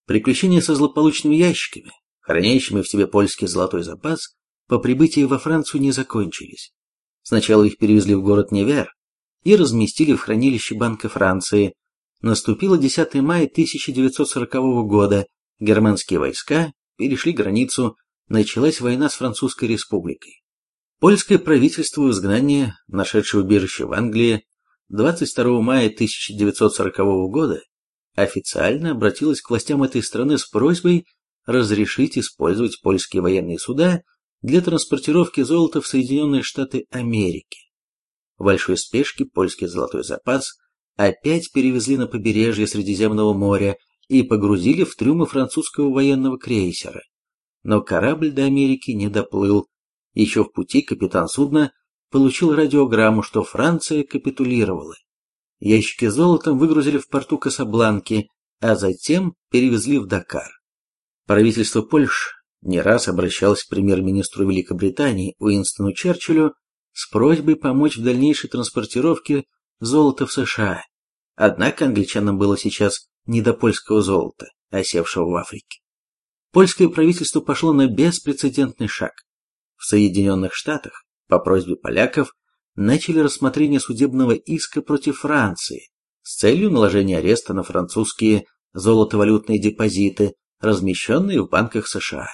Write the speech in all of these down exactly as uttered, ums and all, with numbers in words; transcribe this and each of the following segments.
Приключения со злополучными ящиками, хранящими в себе польский золотой запас, по прибытии во Францию не закончились. Сначала их перевезли в город Невер и разместили в хранилище Банка Франции. Наступило десятое мая тысяча девятьсот сорокового года, германские войска перешли границу, началась война с Французской республикой. Польское правительство в изгнании, нашедшее убежище в Англии, двадцать второго мая тысяча девятьсот сорокового года официально обратилось к властям этой страны с просьбой разрешить использовать польские военные суда для транспортировки золота в Соединенные Штаты Америки. В большой спешке польский золотой запас опять перевезли на побережье Средиземного моря и погрузили в трюмы французского военного крейсера. Но корабль до Америки не доплыл. Еще в пути капитан судна получил радиограмму, что Франция капитулировала. Ящики с золотом выгрузили в порту Касабланки, а затем перевезли в Дакар. Правительство Польши не раз обращалось к премьер-министру Великобритании Уинстону Черчиллю с просьбой помочь в дальнейшей транспортировке золота в США. Однако англичанам было сейчас не до польского золота, осевшего в Африке. Польское правительство пошло на беспрецедентный шаг. В Соединенных Штатах по просьбе поляков начали рассмотрение судебного иска против Франции с целью наложения ареста на французские золотовалютные депозиты, размещенные в банках США.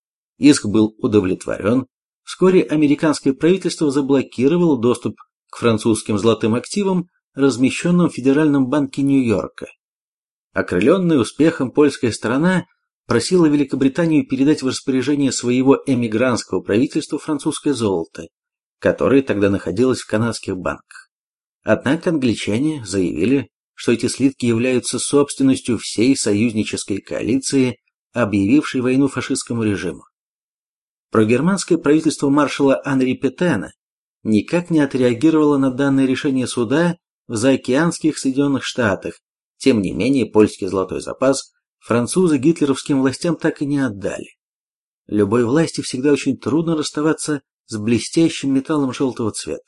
Иск был удовлетворен. Вскоре американское правительство заблокировало доступ к французским золотым активам, размещенным в Федеральном банке Нью-Йорка. Окрыленная успехом, польская сторона просила Великобританию передать в распоряжение своего эмигрантского правительства французское золото, которое тогда находилось в канадских банках. Однако англичане заявили, что эти слитки являются собственностью всей союзнической коалиции, объявившей войну фашистскому режиму. Прогерманское правительство маршала Анри Петена никак не отреагировало на данное решение суда в заокеанских Соединенных Штатах. Тем не менее, польский золотой запас французы гитлеровским властям так и не отдали. Любой власти всегда очень трудно расставаться с блестящим металлом желтого цвета.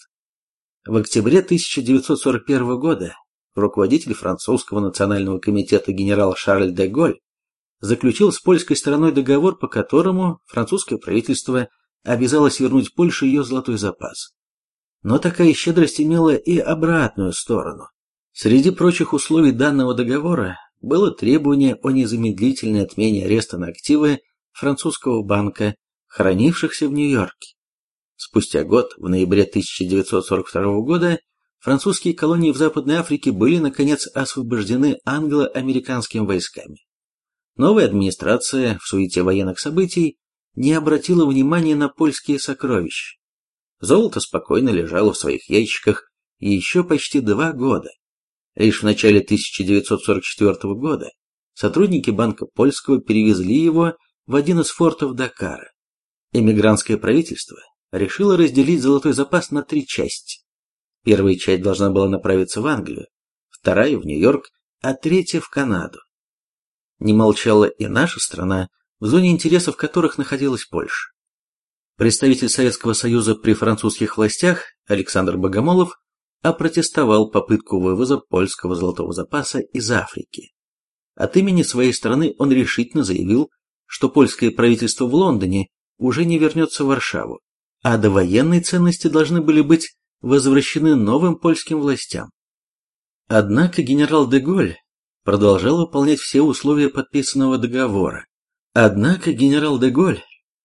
В октябре тысяча девятьсот сорок первого года руководитель французского национального комитета генерал Шарль де Голь заключил с польской стороной договор, по которому французское правительство обязалось вернуть Польше ее золотой запас. Но такая щедрость имела и обратную сторону. Среди прочих условий данного договора было требование о незамедлительной отмене ареста на активы французского банка, хранившихся в Нью-Йорке. Спустя год, в ноябре тысяча девятьсот сорок второго года, французские колонии в Западной Африке были, наконец, освобождены англо-американскими войсками. Новая администрация в суете военных событий не обратила внимания на польские сокровища. Золото спокойно лежало в своих ящиках еще почти два года. Лишь в начале тысяча девятьсот сорок четвёртого года сотрудники Банка Польского перевезли его в один из фортов Дакара. Эмигрантское правительство решило разделить золотой запас на три части. Первая часть должна была направиться в Англию, вторая в Нью-Йорк, а третья в Канаду. Не молчала и наша страна, в зоне интересов которых находилась Польша. Представитель Советского Союза при французских властях Александр Богомолов опротестовал попытку вывоза польского золотого запаса из Африки. От имени своей страны он решительно заявил, что польское правительство в Лондоне уже не вернется в Варшаву, а довоенные ценности должны были быть возвращены новым польским властям. Однако генерал де Голь продолжал выполнять все условия подписанного договора. Однако генерал де Голь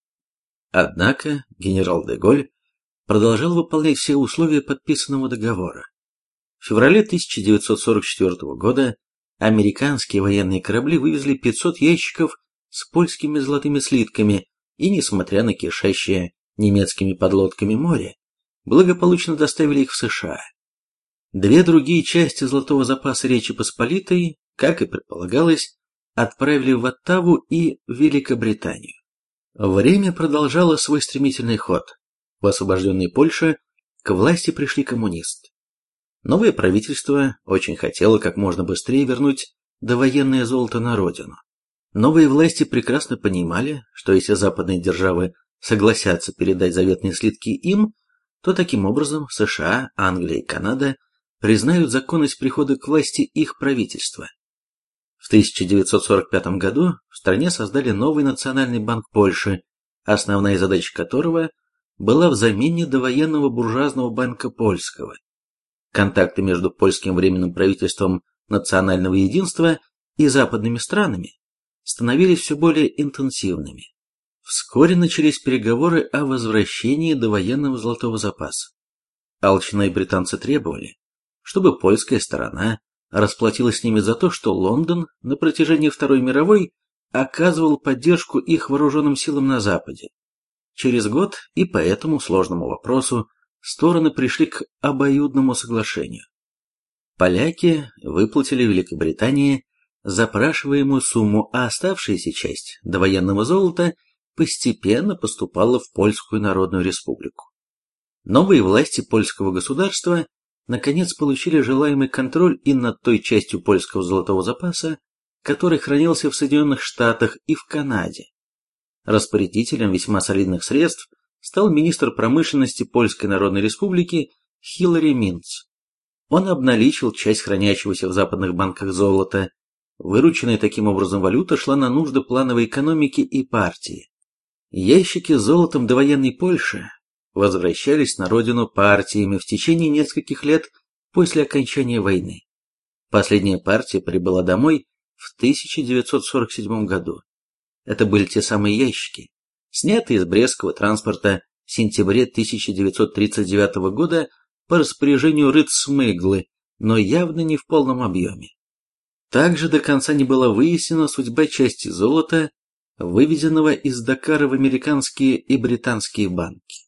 Однако генерал де Голь продолжал выполнять все условия подписанного договора. В феврале тысяча девятьсот сорок четвёртого года американские военные корабли вывезли пятьсот ящиков с польскими золотыми слитками и, несмотря на кишащее немецкими подлодками море, благополучно доставили их в США. Две другие части золотого запаса Речи Посполитой, как и предполагалось, отправили в Оттаву и в Великобританию. Время продолжало свой стремительный ход. В освобожденной Польше к власти пришли коммунисты. Новое правительство очень хотело как можно быстрее вернуть довоенное золото на родину. Новые власти прекрасно понимали, что если западные державы согласятся передать заветные слитки им, то таким образом США, Англия и Канада признают законность прихода к власти их правительства. В тысяча девятьсот сорок пятом году в стране создали новый Национальный банк Польши, основная задача которого была в замене довоенного буржуазного банка польского. Контакты между польским временным правительством национального единства и западными странами становились все более интенсивными. Вскоре начались переговоры о возвращении довоенного золотого запаса. Алчные британцы требовали, чтобы польская сторона расплатилась с ними за то, что Лондон на протяжении Второй мировой оказывал поддержку их вооруженным силам на Западе. Через год и по этому сложному вопросу стороны пришли к обоюдному соглашению. Поляки выплатили Великобритании запрашиваемую сумму, а оставшаяся часть довоенного золота постепенно поступала в Польскую Народную Республику. Новые власти польского государства наконец получили желаемый контроль и над той частью польского золотого запаса, который хранился в Соединенных Штатах и в Канаде. Распорядителем весьма солидных средств стал министр промышленности Польской Народной Республики Хилари Минц. Он обналичил часть хранящегося в западных банках золота. Вырученная таким образом валюта шла на нужды плановой экономики и партии. Ящики с золотом довоенной Польши возвращались на родину партиями в течение нескольких лет после окончания войны. Последняя партия прибыла домой в тысяча девятьсот сорок седьмом году. Это были те самые ящики, снятые из Брестского транспорта в сентябре тысяча девятьсот тридцать девятого года по распоряжению Рыцмыглы, но явно не в полном объеме. Также до конца не была выяснена судьба части золота, вывезенного из Дакара в американские и британские банки.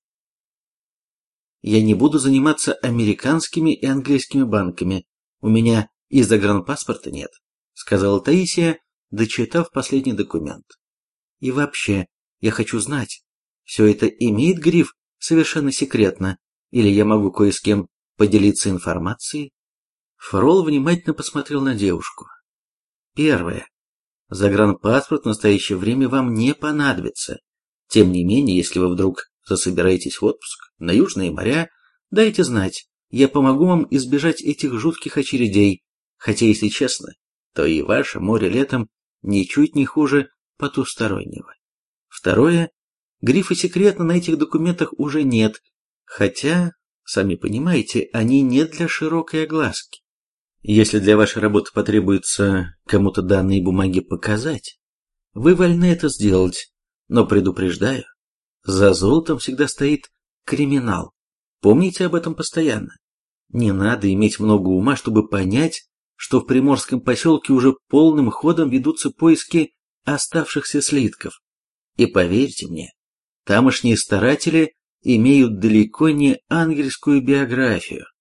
Я не буду заниматься американскими и английскими банками, у меня и загранпаспорта нет, сказала Таисия, дочитав последний документ. И вообще, я хочу знать, все это имеет гриф «совершенно секретно», или я могу кое с кем поделиться информацией? Фрол внимательно посмотрел на девушку. Первое. Загранпаспорт в настоящее время вам не понадобится. Тем не менее, если вы вдруг засобираетесь в отпуск на южные моря, дайте знать, я помогу вам избежать этих жутких очередей, хотя, если честно, то и ваше море летом ничуть не хуже потустороннего. Второе. Грифа «секретно» на этих документах уже нет, хотя, сами понимаете, они не для широкой огласки. Если для вашей работы потребуется кому-то данные бумаги показать, вы вольны это сделать, но предупреждаю, за золотом всегда стоит криминал. Помните об этом постоянно. Не надо иметь много ума, чтобы понять, что в приморском поселке уже полным ходом ведутся поиски оставшихся слитков. И поверьте мне, тамошние старатели имеют далеко не ангельскую биографию.